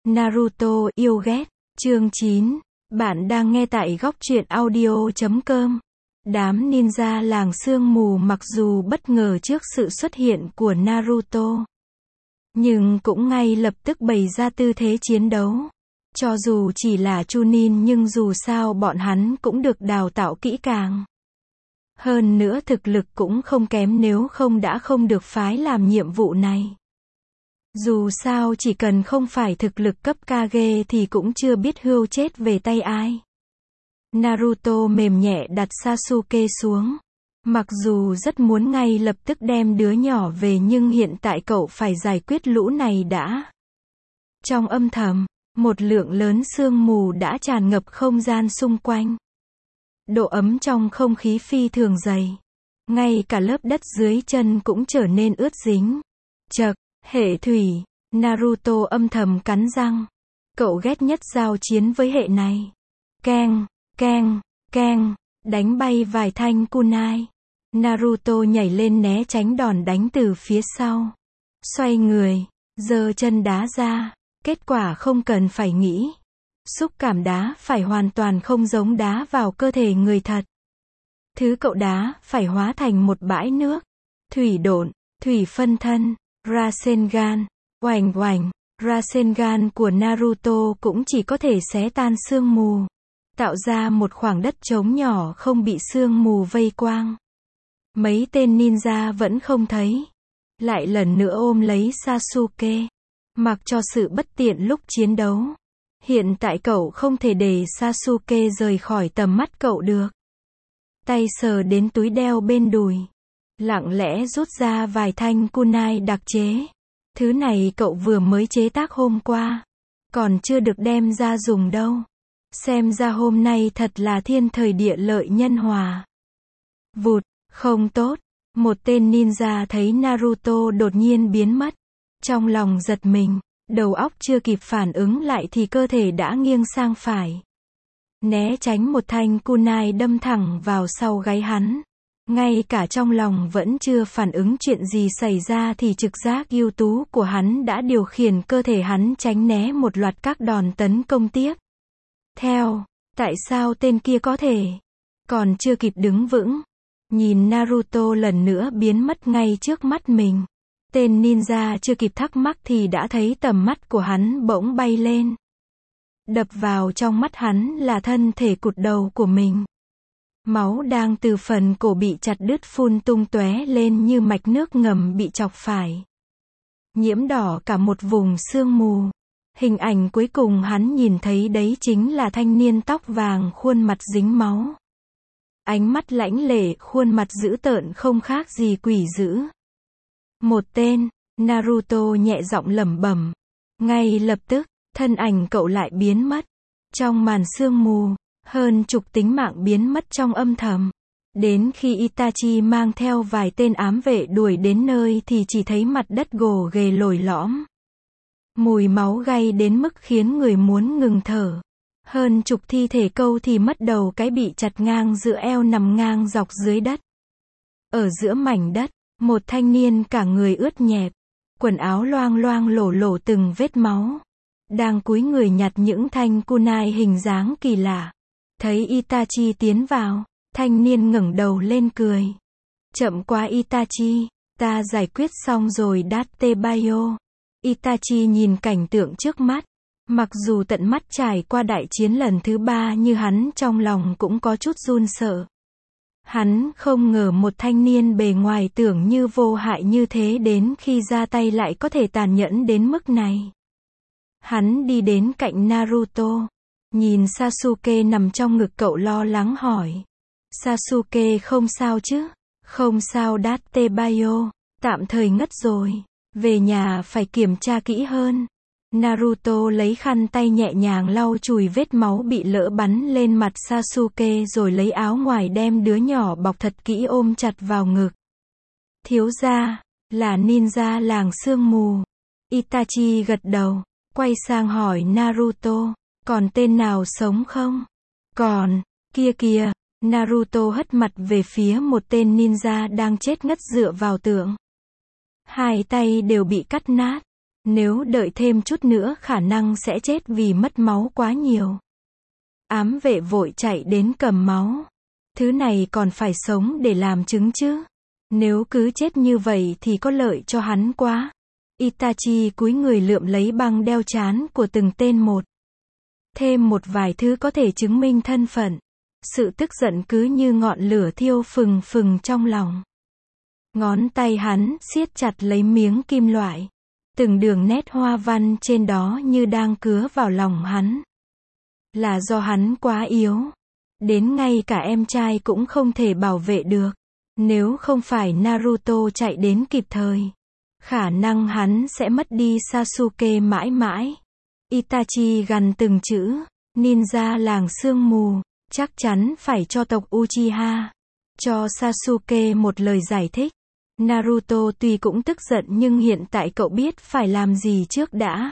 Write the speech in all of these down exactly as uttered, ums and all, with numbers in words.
Naruto yêu ghét, chương chín. Bạn đang nghe tại góc truyện audio chấm com. Đám ninja làng sương mù mặc dù bất ngờ trước sự xuất hiện của Naruto, nhưng cũng ngay lập tức bày ra tư thế chiến đấu. Cho dù chỉ là chunin nhưng dù sao bọn hắn cũng được đào tạo kỹ càng. Hơn nữa thực lực cũng không kém, nếu không đã không được phái làm nhiệm vụ này. Dù sao chỉ cần không phải thực lực cấp Kage thì cũng chưa biết hươu chết về tay ai. Naruto mềm nhẹ đặt Sasuke xuống. Mặc dù rất muốn ngay lập tức đem đứa nhỏ về nhưng hiện tại cậu phải giải quyết lũ này đã. Trong âm thầm, một lượng lớn sương mù đã tràn ngập không gian xung quanh. Độ ấm trong không khí phi thường dày. Ngay cả lớp đất dưới chân cũng trở nên ướt dính. Chậc, hệ thủy, Naruto âm thầm cắn răng. Cậu ghét nhất giao chiến với hệ này. Keng, keng, keng, đánh bay vài thanh kunai. Naruto nhảy lên né tránh đòn đánh từ phía sau. Xoay người, giơ chân đá ra. Kết quả không cần phải nghĩ. Xúc cảm đá phải hoàn toàn không giống đá vào cơ thể người thật. Thứ cậu đá phải hóa thành một bãi nước. Thủy độn, thủy phân thân, Rasengan, oành oành. Rasengan của Naruto cũng chỉ có thể xé tan sương mù, tạo ra một khoảng đất trống nhỏ không bị sương mù vây quang. Mấy tên ninja vẫn không thấy. Lại lần nữa ôm lấy Sasuke. Mặc cho sự bất tiện lúc chiến đấu. Hiện tại cậu không thể để Sasuke rời khỏi tầm mắt cậu được. Tay sờ đến túi đeo bên đùi. Lặng lẽ rút ra vài thanh kunai đặc chế. Thứ này cậu vừa mới chế tác hôm qua. Còn chưa được đem ra dùng đâu. Xem ra hôm nay thật là thiên thời địa lợi nhân hòa. Vụt, không tốt. Một tên ninja thấy Naruto đột nhiên biến mất. Trong lòng giật mình. Đầu óc chưa kịp phản ứng lại thì cơ thể đã nghiêng sang phải. Né tránh một thanh kunai đâm thẳng vào sau gáy hắn. Ngay cả trong lòng vẫn chưa phản ứng chuyện gì xảy ra thì trực giác ưu tú của hắn đã điều khiển cơ thể hắn tránh né một loạt các đòn tấn công tiếp. Theo, tại sao tên kia có thể? Còn chưa kịp đứng vững. Nhìn Naruto lần nữa biến mất ngay trước mắt mình. Tên ninja chưa kịp thắc mắc thì đã thấy tầm mắt của hắn bỗng bay lên. Đập vào trong mắt hắn là thân thể cụt đầu của mình. Máu đang từ phần cổ bị chặt đứt phun tung tóe lên như mạch nước ngầm bị chọc phải. Nhiễm đỏ cả một vùng sương mù. Hình ảnh cuối cùng hắn nhìn thấy đấy chính là thanh niên tóc vàng khuôn mặt dính máu. Ánh mắt lãnh lệ, khuôn mặt dữ tợn không khác gì quỷ dữ. Một tên, Naruto nhẹ giọng lẩm bẩm. Ngay lập tức, thân ảnh cậu lại biến mất. Trong màn sương mù, hơn chục tính mạng biến mất trong âm thầm. Đến khi Itachi mang theo vài tên ám vệ đuổi đến nơi thì chỉ thấy mặt đất gồ ghề lồi lõm. Mùi máu gay đến mức khiến người muốn ngừng thở. Hơn chục thi thể câu thì mất đầu cái bị chặt ngang giữa eo nằm ngang dọc dưới đất. Ở giữa mảnh đất, một thanh niên cả người ướt nhẹp, quần áo loang loang lổ lổ từng vết máu. Đang cúi người nhặt những thanh kunai hình dáng kỳ lạ. Thấy Itachi tiến vào, thanh niên ngẩng đầu lên cười. Chậm quá Itachi, ta giải quyết xong rồi Dattebayo. Itachi nhìn cảnh tượng trước mắt. Mặc dù tận mắt trải qua đại chiến lần thứ ba như hắn trong lòng cũng có chút run sợ. Hắn không ngờ một thanh niên bề ngoài tưởng như vô hại như thế đến khi ra tay lại có thể tàn nhẫn đến mức này. Hắn đi đến cạnh Naruto. Nhìn Sasuke nằm trong ngực cậu lo lắng hỏi. Sasuke không sao chứ? Không sao Dattebayo, tạm thời ngất rồi. Về nhà phải kiểm tra kỹ hơn. Naruto lấy khăn tay nhẹ nhàng lau chùi vết máu bị lỡ bắn lên mặt Sasuke rồi lấy áo ngoài đem đứa nhỏ bọc thật kỹ ôm chặt vào ngực. Thiếu gia, là ninja làng sương mù. Itachi gật đầu, quay sang hỏi Naruto, còn tên nào sống không? Còn, kia kìa. Naruto hất mặt về phía một tên ninja đang chết ngất dựa vào tường. Hai tay đều bị cắt nát. Nếu đợi thêm chút nữa khả năng sẽ chết vì mất máu quá nhiều. Ám vệ vội chạy đến cầm máu. Thứ này còn phải sống để làm chứng chứ. Nếu cứ chết như vậy thì có lợi cho hắn quá. Itachi cúi người lượm lấy băng đeo trán của từng tên một. Thêm một vài thứ có thể chứng minh thân phận. Sự tức giận cứ như ngọn lửa thiêu phừng phừng trong lòng. Ngón tay hắn siết chặt lấy miếng kim loại. Từng đường nét hoa văn trên đó như đang cứa vào lòng hắn. Là do hắn quá yếu. Đến ngay cả em trai cũng không thể bảo vệ được. Nếu không phải Naruto chạy đến kịp thời, khả năng hắn sẽ mất đi Sasuke mãi mãi. Itachi gằn từng chữ, ninja làng sương mù, chắc chắn phải cho tộc Uchiha. Cho Sasuke một lời giải thích. Naruto tuy cũng tức giận nhưng hiện tại cậu biết phải làm gì trước đã.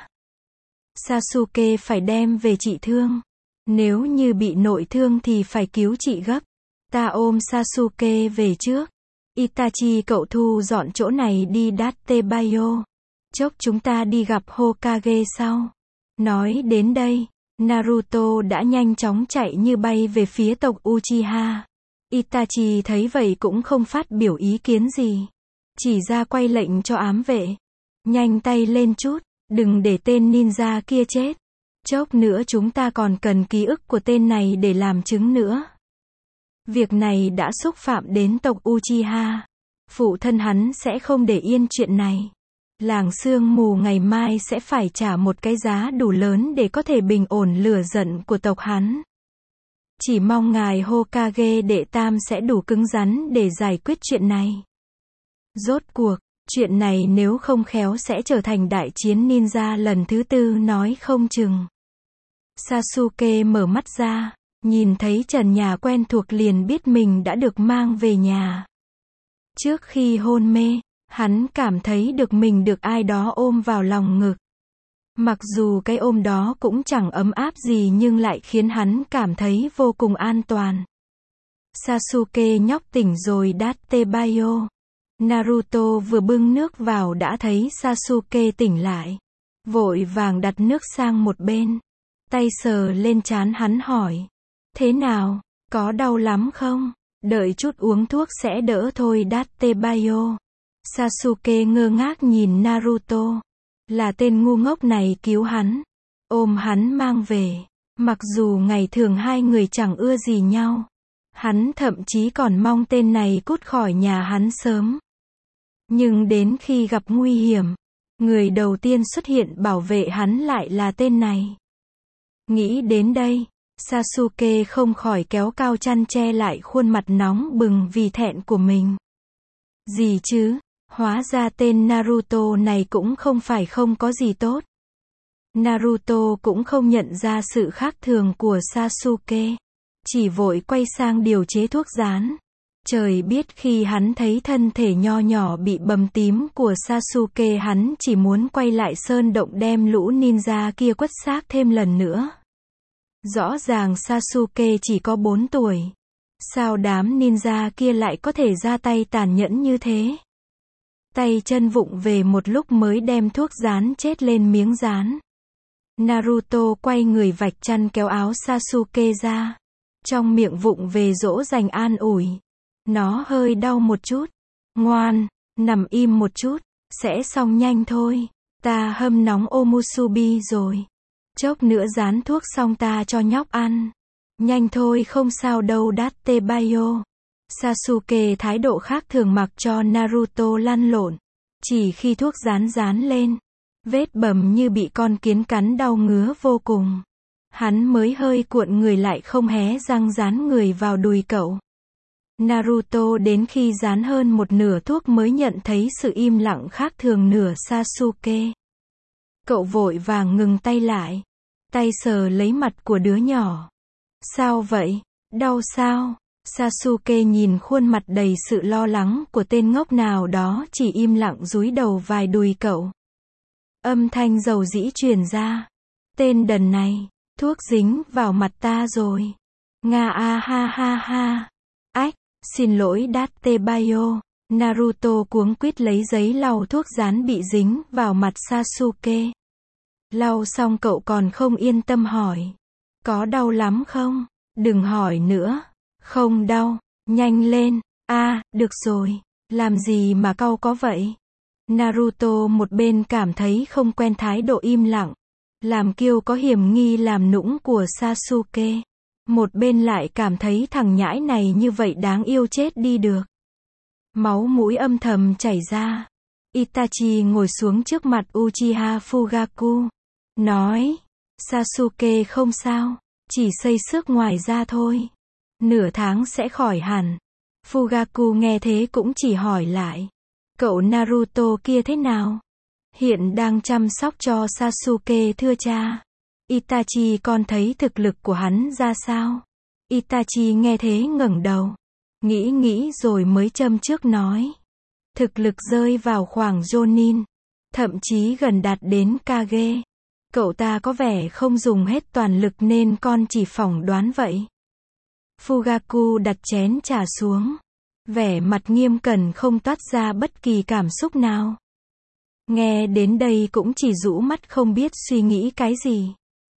Sasuke phải đem về trị thương. Nếu như bị nội thương thì phải cứu trị gấp. Ta ôm Sasuke về trước. Itachi cậu thu dọn chỗ này đi Dattebayo. Chốc chúng ta đi gặp Hokage sau. Nói đến đây, Naruto đã nhanh chóng chạy như bay về phía tộc Uchiha. Itachi thấy vậy cũng không phát biểu ý kiến gì. Chỉ ra quay lệnh cho ám vệ. Nhanh tay lên chút, đừng để tên ninja kia chết. Chốc nữa chúng ta còn cần ký ức của tên này để làm chứng nữa. Việc này đã xúc phạm đến tộc Uchiha. Phụ thân hắn sẽ không để yên chuyện này. Làng sương mù ngày mai sẽ phải trả một cái giá đủ lớn để có thể bình ổn lửa giận của tộc hắn. Chỉ mong ngài Hokage đệ tam sẽ đủ cứng rắn để giải quyết chuyện này. Rốt cuộc, chuyện này nếu không khéo sẽ trở thành đại chiến ninja lần thứ tư nói không chừng. Sasuke mở mắt ra, nhìn thấy trần nhà quen thuộc liền biết mình đã được mang về nhà. Trước khi hôn mê, hắn cảm thấy được mình được ai đó ôm vào lòng ngực. Mặc dù cái ôm đó cũng chẳng ấm áp gì nhưng lại khiến hắn cảm thấy vô cùng an toàn. Sasuke nhóc tỉnh rồi Dattebayo. Naruto vừa bưng nước vào đã thấy Sasuke tỉnh lại. Vội vàng đặt nước sang một bên. Tay sờ lên trán hắn hỏi. Thế nào, có đau lắm không? Đợi chút uống thuốc sẽ đỡ thôi Dattebayo. Sasuke ngơ ngác nhìn Naruto. Là tên ngu ngốc này cứu hắn. Ôm hắn mang về. Mặc dù ngày thường hai người chẳng ưa gì nhau. Hắn thậm chí còn mong tên này cút khỏi nhà hắn sớm. Nhưng đến khi gặp nguy hiểm, người đầu tiên xuất hiện bảo vệ hắn lại là tên này. Nghĩ đến đây, Sasuke không khỏi kéo cao chăn che lại khuôn mặt nóng bừng vì thẹn của mình. Gì chứ, hóa ra tên Naruto này cũng không phải không có gì tốt. Naruto cũng không nhận ra sự khác thường của Sasuke. Chỉ vội quay sang điều chế thuốc rán. Trời biết khi hắn thấy thân thể nho nhỏ bị bầm tím của Sasuke hắn chỉ muốn quay lại sơn động đem lũ ninja kia quất xác thêm lần nữa. Rõ ràng Sasuke chỉ có bốn tuổi. Sao đám ninja kia lại có thể ra tay tàn nhẫn như thế? Tay chân vụng về một lúc mới đem thuốc rán chết lên miếng rán. Naruto quay người vạch chăn kéo áo Sasuke ra. Trong miệng vụng về dỗ dành an ủi. Nó hơi đau một chút. Ngoan, nằm im một chút. Sẽ xong nhanh thôi. Ta hâm nóng omusubi rồi. Chốc nữa rán thuốc xong ta cho nhóc ăn. Nhanh thôi không sao đâu Dattebayo. Sasuke thái độ khác thường mặc cho Naruto lăn lộn. Chỉ khi thuốc rán rán lên. Vết bầm như bị con kiến cắn đau ngứa vô cùng. Hắn mới hơi cuộn người lại không hé răng dán người vào đùi cậu. Naruto đến khi dán hơn một nửa thuốc mới nhận thấy sự im lặng khác thường nửa Sasuke. Cậu vội vàng ngừng tay lại. Tay sờ lấy mặt của đứa nhỏ. Sao vậy? Đau sao? Sasuke nhìn khuôn mặt đầy sự lo lắng của tên ngốc nào đó chỉ im lặng dúi đầu vài đùi cậu. Âm thanh dầu dĩ truyền ra. Tên đần này, thuốc dính vào mặt ta rồi. Nga a ha ha ha. Ách, xin lỗi Dattebayo. Naruto cuống quýt lấy giấy lau thuốc dán bị dính vào mặt Sasuke. Lau xong cậu còn không yên tâm hỏi. Có đau lắm không? Đừng hỏi nữa. Không đau. Nhanh lên. A, được rồi. Làm gì mà cau có vậy? Naruto một bên cảm thấy không quen thái độ im lặng, làm kiêu có hiểm nghi làm nũng của Sasuke. Một bên lại cảm thấy thằng nhãi này như vậy đáng yêu chết đi được. Máu mũi âm thầm chảy ra. Itachi ngồi xuống trước mặt Uchiha Fugaku. Nói, Sasuke không sao, chỉ xây xước ngoài da thôi. Nửa tháng sẽ khỏi hẳn. Fugaku nghe thế cũng chỉ hỏi lại. Cậu Naruto kia thế nào? Hiện đang chăm sóc cho Sasuke thưa cha. Itachi con thấy thực lực của hắn ra sao? Itachi nghe thế ngẩng đầu. Nghĩ nghĩ rồi mới châm trước nói. Thực lực rơi vào khoảng Jonin. Thậm chí gần đạt đến Kage. Cậu ta có vẻ không dùng hết toàn lực nên con chỉ phỏng đoán vậy. Fugaku đặt chén trà xuống. Vẻ mặt nghiêm cẩn không toát ra bất kỳ cảm xúc nào. Nghe đến đây cũng chỉ rũ mắt không biết suy nghĩ cái gì.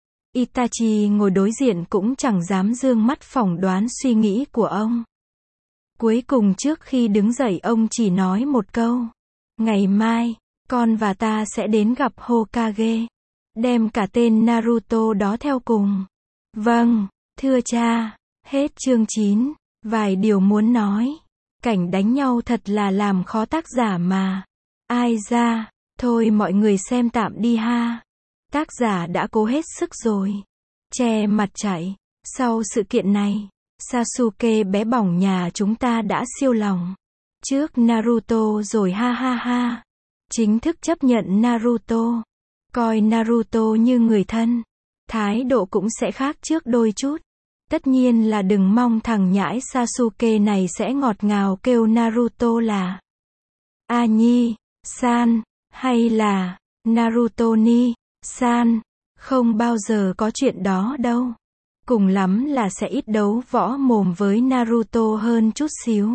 Itachi ngồi đối diện cũng chẳng dám dương mắt phỏng đoán suy nghĩ của ông. Cuối cùng trước khi đứng dậy ông chỉ nói một câu. Ngày mai, con và ta sẽ đến gặp Hokage. Đem cả tên Naruto đó theo cùng. Vâng, thưa cha. Hết chương chín. Vài điều muốn nói. Cảnh đánh nhau thật là làm khó tác giả mà. Ai ra, thôi mọi người xem tạm đi ha. Tác giả đã cố hết sức rồi. Che mặt chạy. Sau sự kiện này, Sasuke bé bỏng nhà chúng ta đã siêu lòng. Trước Naruto rồi ha ha ha. Chính thức chấp nhận Naruto. Coi Naruto như người thân. Thái độ cũng sẽ khác trước đôi chút. Tất nhiên là đừng mong thằng nhãi Sasuke này sẽ ngọt ngào kêu Naruto là A Nhi, San, hay là Naruto Ni, San. Không bao giờ có chuyện đó đâu. Cùng lắm là sẽ ít đấu võ mồm với Naruto hơn chút xíu.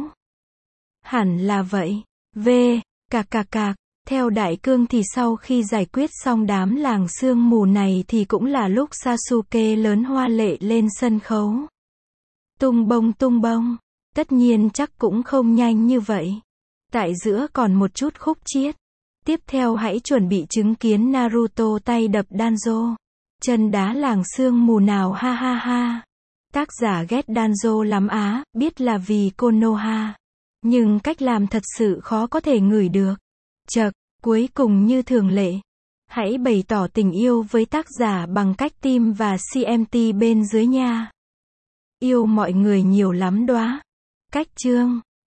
Hẳn là vậy. V. Cạc cạc cạc. Theo Đại Cương thì sau khi giải quyết xong đám làng sương mù này thì cũng là lúc Sasuke lớn hoa lệ lên sân khấu. Tung bông tung bông. Tất nhiên chắc cũng không nhanh như vậy. Tại giữa còn một chút khúc chiết. Tiếp theo hãy chuẩn bị chứng kiến Naruto tay đập Danzo. Chân đá làng sương mù nào ha ha ha. Tác giả ghét Danzo lắm á, biết là vì Konoha. Nhưng cách làm thật sự khó có thể ngửi được. Chậc, cuối cùng như thường lệ. Hãy bày tỏ tình yêu với tác giả bằng cách tim và xê em tê bên dưới nha. Yêu mọi người nhiều lắm đoá. Cách chương